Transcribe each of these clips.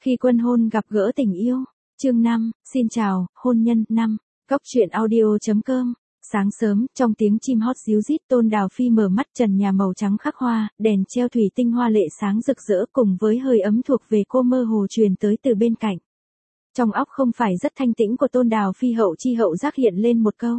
Khi quân hôn gặp gỡ tình yêu. Chương 5, xin chào, hôn nhân. 5. Cóc truyện audio.com. Sáng sớm, trong tiếng chim hót ríu rít, Tôn Đào Phi mở mắt, trần nhà màu trắng khắc hoa, đèn treo thủy tinh hoa lệ sáng rực rỡ cùng với hơi ấm thuộc về cô mơ hồ truyền tới từ bên cạnh. Trong óc không phải rất thanh tĩnh của Tôn Đào Phi hậu chi hậu giác hiện lên một câu.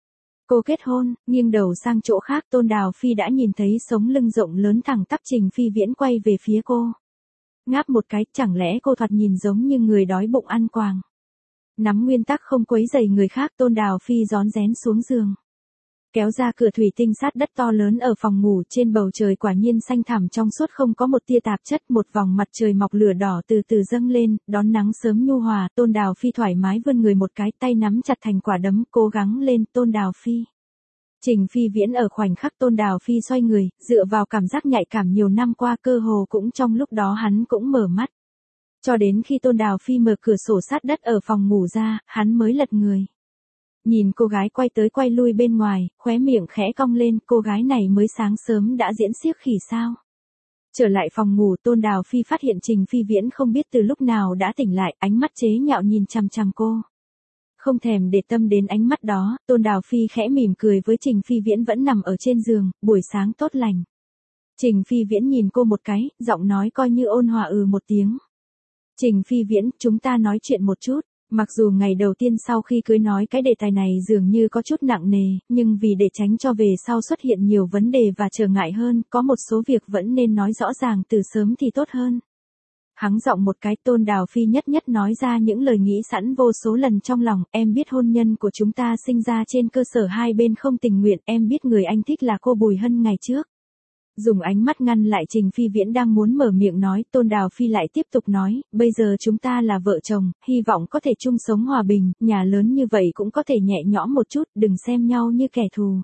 Cô kết hôn. Nghiêng đầu sang chỗ khác, Tôn Đào Phi đã nhìn thấy sống lưng rộng lớn thẳng tắp Trình Phi Viễn quay về phía cô. Ngáp một cái, chẳng lẽ cô thoạt nhìn giống như người đói bụng ăn quàng. Nắm nguyên tắc không quấy rầy người khác, Tôn Đào Phi rón rén xuống giường. Kéo ra cửa thủy tinh sát đất to lớn ở phòng ngủ, trên bầu trời quả nhiên xanh thẳm trong suốt không có một tia tạp chất, một vòng mặt trời mọc lửa đỏ từ từ dâng lên, đón nắng sớm nhu hòa, Tôn Đào Phi thoải mái vươn người một cái, tay nắm chặt thành quả đấm, cố gắng lên, Tôn Đào Phi. Trình Phi Viễn ở khoảnh khắc Tôn Đào Phi xoay người, dựa vào cảm giác nhạy cảm nhiều năm qua cơ hồ cũng trong lúc đó hắn cũng mở mắt. Cho đến khi Tôn Đào Phi mở cửa sổ sát đất ở phòng ngủ ra, hắn mới lật người. Nhìn cô gái quay tới quay lui bên ngoài, khóe miệng khẽ cong lên, cô gái này mới sáng sớm đã diễn xiếc khỉ sao. Trở lại phòng ngủ, Tôn Đào Phi phát hiện Trình Phi Viễn không biết từ lúc nào đã tỉnh lại, ánh mắt chế nhạo nhìn chằm chằm cô. Không thèm để tâm đến ánh mắt đó, Tôn Đào Phi khẽ mỉm cười với Trình Phi Viễn vẫn nằm ở trên giường, buổi sáng tốt lành. Trình Phi Viễn nhìn cô một cái, giọng nói coi như ôn hòa một tiếng. Trình Phi Viễn, chúng ta nói chuyện một chút. Mặc dù ngày đầu tiên sau khi cưới nói cái đề tài này dường như có chút nặng nề, nhưng vì để tránh cho về sau xuất hiện nhiều vấn đề và trở ngại hơn, có một số việc vẫn nên nói rõ ràng từ sớm thì tốt hơn. Hắng giọng một cái, Tôn Đào Phi nhất nhất nói ra những lời nghĩ sẵn vô số lần trong lòng, em biết hôn nhân của chúng ta sinh ra trên cơ sở hai bên không tình nguyện, em biết người anh thích là cô Bùi Hân ngày trước. Dùng ánh mắt ngăn lại Trình Phi Viễn đang muốn mở miệng nói, Tôn Đào Phi lại tiếp tục nói, bây giờ chúng ta là vợ chồng, hy vọng có thể chung sống hòa bình, nhà lớn như vậy cũng có thể nhẹ nhõm một chút, đừng xem nhau như kẻ thù.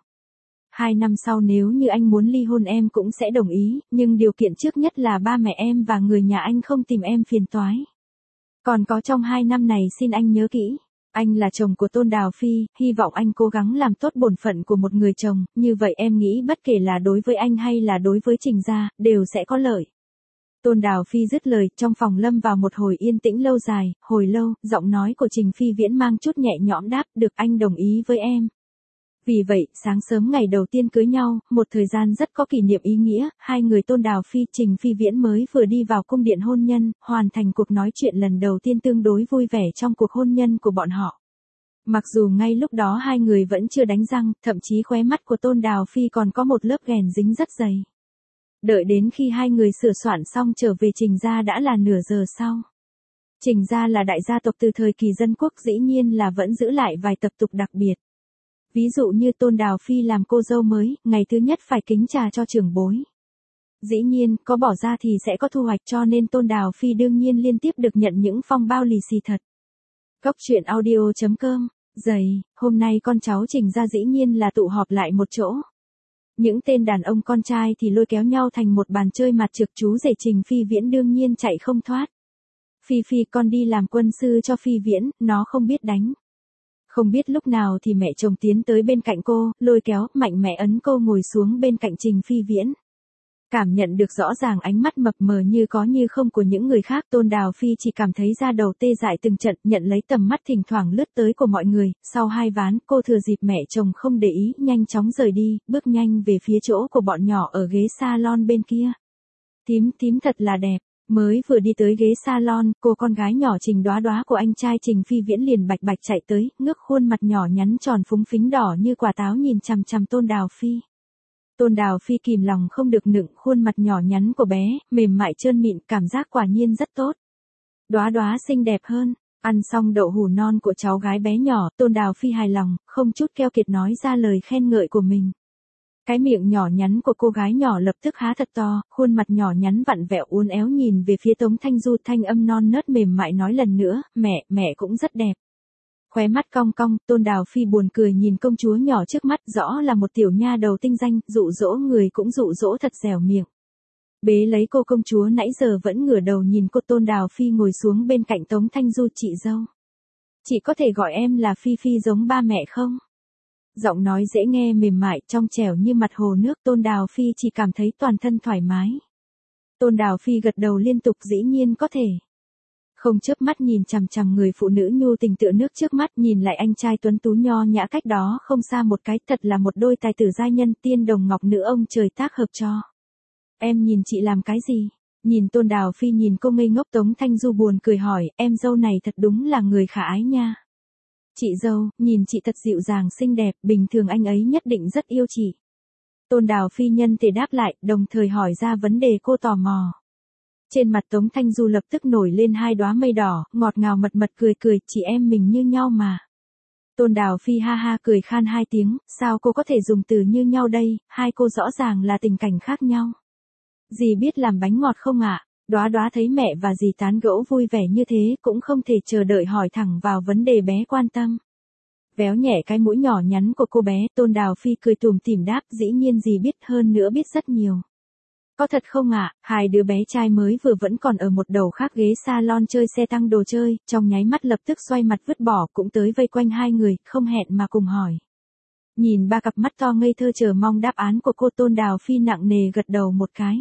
2 năm sau nếu như anh muốn ly hôn em cũng sẽ đồng ý, nhưng điều kiện trước nhất là ba mẹ em và người nhà anh không tìm em phiền toái. Còn có trong 2 năm này xin anh nhớ kỹ. Anh là chồng của Tôn Đào Phi, hy vọng anh cố gắng làm tốt bổn phận của một người chồng, như vậy em nghĩ bất kể là đối với anh hay là đối với Trình gia, đều sẽ có lợi. Tôn Đào Phi dứt lời, trong phòng lâm vào một hồi yên tĩnh lâu dài, hồi lâu, giọng nói của Trình Phi Viễn mang chút nhẹ nhõm đáp, được anh đồng ý với em. Vì vậy, sáng sớm ngày đầu tiên cưới nhau, một thời gian rất có kỷ niệm ý nghĩa, hai người Tôn Đào Phi, Trình Phi Viễn mới vừa đi vào cung điện hôn nhân, hoàn thành cuộc nói chuyện lần đầu tiên tương đối vui vẻ trong cuộc hôn nhân của bọn họ. Mặc dù ngay lúc đó hai người vẫn chưa đánh răng, thậm chí khóe mắt của Tôn Đào Phi còn có một lớp ghèn dính rất dày. Đợi đến khi hai người sửa soạn xong trở về Trình gia đã là nửa giờ sau. Trình gia là đại gia tộc từ thời kỳ dân quốc, dĩ nhiên là vẫn giữ lại vài tập tục đặc biệt. Ví dụ như Tôn Đào Phi làm cô dâu mới, ngày thứ nhất phải kính trà cho trưởng bối. Dĩ nhiên, có bỏ ra thì sẽ có thu hoạch, cho nên Tôn Đào Phi đương nhiên liên tiếp được nhận những phong bao lì xì thật. Cóc truyện audio.com. Dày, hôm nay con cháu Trình gia dĩ nhiên là tụ họp lại một chỗ. Những tên đàn ông con trai thì lôi kéo nhau thành một bàn chơi mặt trược, chú rể Trình Phi Viễn đương nhiên chạy không thoát. Phi Phi, con đi làm quân sư cho Phi Viễn, nó không biết đánh. Không biết lúc nào thì mẹ chồng tiến tới bên cạnh cô, lôi kéo, mạnh mẽ ấn cô ngồi xuống bên cạnh Trình Phi Viễn. Cảm nhận được rõ ràng ánh mắt mập mờ như có như không của những người khác, Tôn Đào Phi chỉ cảm thấy da đầu tê dại từng trận, nhận lấy tầm mắt thỉnh thoảng lướt tới của mọi người, sau 2 ván, cô thừa dịp mẹ chồng không để ý, nhanh chóng rời đi, bước nhanh về phía chỗ của bọn nhỏ ở ghế salon bên kia. Tím thật là đẹp. Mới vừa đi tới ghế salon, cô con gái nhỏ Trình Đóa Đóa của anh trai Trình Phi Viễn liền bạch bạch chạy tới, ngước khuôn mặt nhỏ nhắn tròn phúng phính đỏ như quả táo nhìn chằm chằm Tôn Đào Phi. Tôn Đào Phi kìm lòng không được nựng khuôn mặt nhỏ nhắn của bé, mềm mại trơn mịn, cảm giác quả nhiên rất tốt. Đóa Đóa xinh đẹp hơn. Ăn xong đậu hủ non của cháu gái bé nhỏ, Tôn Đào Phi hài lòng, không chút keo kiệt nói ra lời khen ngợi của mình. Cái miệng nhỏ nhắn của cô gái nhỏ lập tức há thật to, khuôn mặt nhỏ nhắn vặn vẹo uốn éo nhìn về phía Tống Thanh Du, thanh âm non nớt mềm mại nói lần nữa, mẹ cũng rất đẹp. Khóe mắt cong cong, Tôn Đào Phi buồn cười nhìn công chúa nhỏ trước mắt, rõ là một tiểu nha đầu tinh danh, dụ dỗ người cũng dụ dỗ thật dẻo miệng. Bế lấy cô công chúa nãy giờ vẫn ngửa đầu nhìn cô, Tôn Đào Phi ngồi xuống bên cạnh Tống Thanh Du, chị dâu. Chị có thể gọi em là Phi Phi giống ba mẹ không? Giọng nói dễ nghe mềm mại trong trẻo như mặt hồ nước, Tôn Đào Phi chỉ cảm thấy toàn thân thoải mái. Tôn Đào Phi gật đầu liên tục, dĩ nhiên có thể. Không chớp mắt nhìn chằm chằm người phụ nữ nhu tình tựa nước trước mắt, nhìn lại anh trai tuấn tú nho nhã cách đó không xa một cái, thật là một đôi tài tử giai nhân, tiên đồng ngọc nữ ông trời tác hợp cho. Em nhìn chị làm cái gì? Nhìn Tôn Đào Phi nhìn cô ngây ngốc, Tống Thanh Du buồn cười hỏi, em dâu này thật đúng là người khả ái nha. Chị dâu, nhìn chị thật dịu dàng xinh đẹp, bình thường anh ấy nhất định rất yêu chị. Tôn Đào Phi nhân thể đáp lại, đồng thời hỏi ra vấn đề cô tò mò. Trên mặt Tống Thanh Du lập tức nổi lên hai đóa mây đỏ, ngọt ngào mật mật cười cười, chị em mình như nhau mà. Tôn Đào Phi ha ha cười khan hai tiếng, sao cô có thể dùng từ như nhau đây, hai cô rõ ràng là tình cảnh khác nhau. Dì biết làm bánh ngọt không ạ? Đóa đóa thấy mẹ và dì tán gẫu vui vẻ như thế cũng không thể chờ đợi hỏi thẳng vào vấn đề bé quan tâm. Véo nhẹ cái mũi nhỏ nhắn của cô bé, Tôn Đào Phi cười tủm tỉm đáp, dĩ nhiên dì biết, hơn nữa biết rất nhiều. Có thật không ạ? Hai đứa bé trai mới vừa vẫn còn ở một đầu khác ghế salon chơi xe tăng đồ chơi, trong nháy mắt lập tức xoay mặt vứt bỏ cũng tới vây quanh hai người, không hẹn mà cùng hỏi. Nhìn ba cặp mắt to ngây thơ chờ mong đáp án của cô, Tôn Đào Phi nặng nề gật đầu một cái.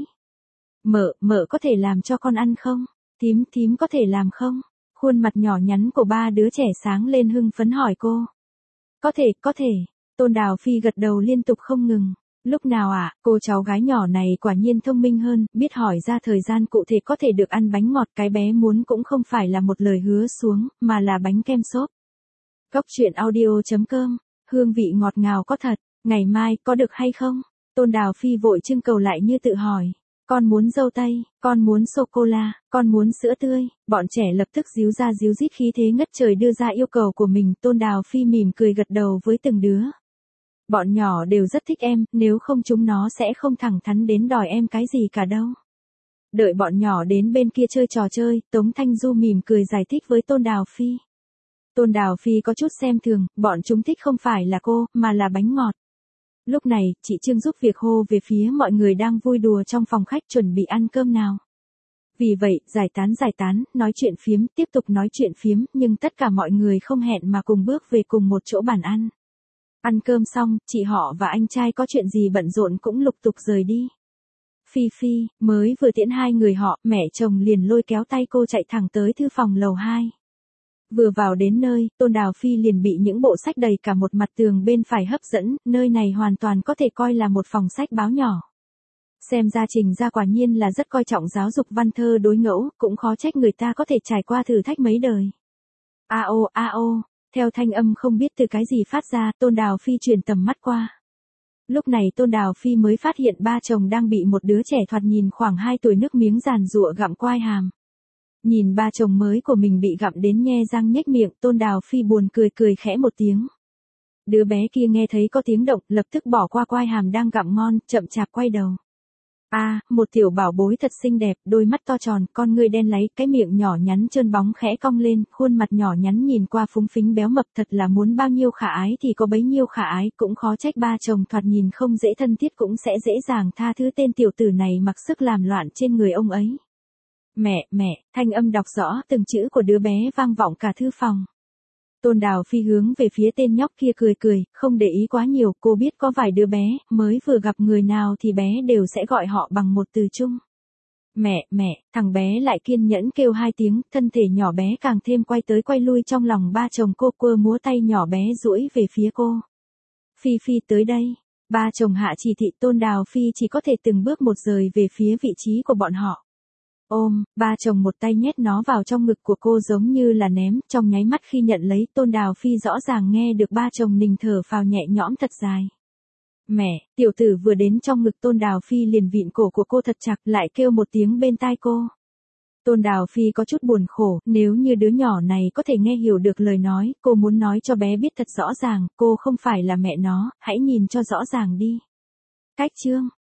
Mợ có thể làm cho con ăn không? Thím có thể làm không? Khuôn mặt nhỏ nhắn của ba đứa trẻ sáng lên hưng phấn hỏi cô. Có thể. Tôn Đào Phi gật đầu liên tục không ngừng. Lúc nào ạ, cô cháu gái nhỏ này quả nhiên thông minh hơn, biết hỏi ra thời gian cụ thể có thể được ăn bánh ngọt, cái bé muốn cũng không phải là một lời hứa xuống, mà là bánh kem xốp. Cốc truyện audio.com, hương vị ngọt ngào có thật, ngày mai có được hay không? Tôn Đào Phi vội trưng cầu lại như tự hỏi. Con muốn dâu tây, con muốn sô-cô-la, con muốn sữa tươi, bọn trẻ lập tức díu ra díu dít khí thế ngất trời đưa ra yêu cầu của mình, Tôn Đào Phi mỉm cười gật đầu với từng đứa. Bọn nhỏ đều rất thích em, nếu không chúng nó sẽ không thẳng thắn đến đòi em cái gì cả đâu. Đợi bọn nhỏ đến bên kia chơi trò chơi, Tống Thanh Du mỉm cười giải thích với Tôn Đào Phi. Tôn Đào Phi có chút xem thường, bọn chúng thích không phải là cô, mà là bánh ngọt. Lúc này, chị Trương giúp việc hô về phía mọi người đang vui đùa trong phòng khách chuẩn bị ăn cơm nào. Vì vậy, giải tán, nói chuyện phiếm, tiếp tục nói chuyện phiếm, nhưng tất cả mọi người không hẹn mà cùng bước về cùng một chỗ bàn ăn. Ăn cơm xong, chị họ và anh trai có chuyện gì bận rộn cũng lục tục rời đi. Phi mới vừa tiễn hai người họ, mẹ chồng liền lôi kéo tay cô chạy thẳng tới thư phòng lầu 2. Vừa vào đến nơi, Tôn Đào Phi liền bị những bộ sách đầy cả một mặt tường bên phải hấp dẫn, nơi này hoàn toàn có thể coi là một phòng sách báo nhỏ. Xem ra Trình gia quả nhiên là rất coi trọng giáo dục văn thơ đối ngẫu, cũng khó trách người ta có thể trải qua thử thách mấy đời. Ao, theo thanh âm không biết từ cái gì phát ra, Tôn Đào Phi chuyển tầm mắt qua. Lúc này Tôn Đào Phi mới phát hiện ba chồng đang bị một đứa trẻ thoạt nhìn khoảng 2 tuổi nước miếng giàn giụa gặm quai hàm. Nhìn ba chồng mới của mình bị gặm đến nhe răng nhếch miệng, Tôn Đào Phi buồn cười khẽ một tiếng. Đứa bé kia nghe thấy có tiếng động, lập tức bỏ qua quai hàm đang gặm ngon, chậm chạp quay đầu. Một tiểu bảo bối thật xinh đẹp, đôi mắt to tròn, con ngươi đen láy, cái miệng nhỏ nhắn trơn bóng khẽ cong lên, khuôn mặt nhỏ nhắn nhìn qua phúng phính béo mập, thật là muốn bao nhiêu khả ái thì có bấy nhiêu khả ái, cũng khó trách ba chồng thoạt nhìn không dễ thân thiết cũng sẽ dễ dàng tha thứ tên tiểu tử này mặc sức làm loạn trên người ông ấy. Mẹ, thanh âm đọc rõ từng chữ của đứa bé vang vọng cả thư phòng. Tôn Đào Phi hướng về phía tên nhóc kia cười, không để ý quá nhiều, cô biết có vài đứa bé, mới vừa gặp người nào thì bé đều sẽ gọi họ bằng một từ chung. Mẹ, thằng bé lại kiên nhẫn kêu 2 tiếng, thân thể nhỏ bé càng thêm quay tới quay lui trong lòng ba chồng cô, quơ múa tay nhỏ bé duỗi về phía cô. Phi tới đây. Ba chồng hạ chỉ thị, Tôn Đào Phi chỉ có thể từng bước một rời về phía vị trí của bọn họ. Ôm, ba chồng một tay nhét nó vào trong ngực của cô giống như là ném, trong nháy mắt khi nhận lấy, Tôn Đào Phi rõ ràng nghe được ba chồng nình thở phào nhẹ nhõm thật dài. Mẹ, tiểu tử vừa đến trong ngực Tôn Đào Phi liền vịn cổ của cô thật chặt, lại kêu một tiếng bên tai cô. Tôn Đào Phi có chút buồn khổ, nếu như đứa nhỏ này có thể nghe hiểu được lời nói, cô muốn nói cho bé biết thật rõ ràng, cô không phải là mẹ nó, hãy nhìn cho rõ ràng đi. Cách chương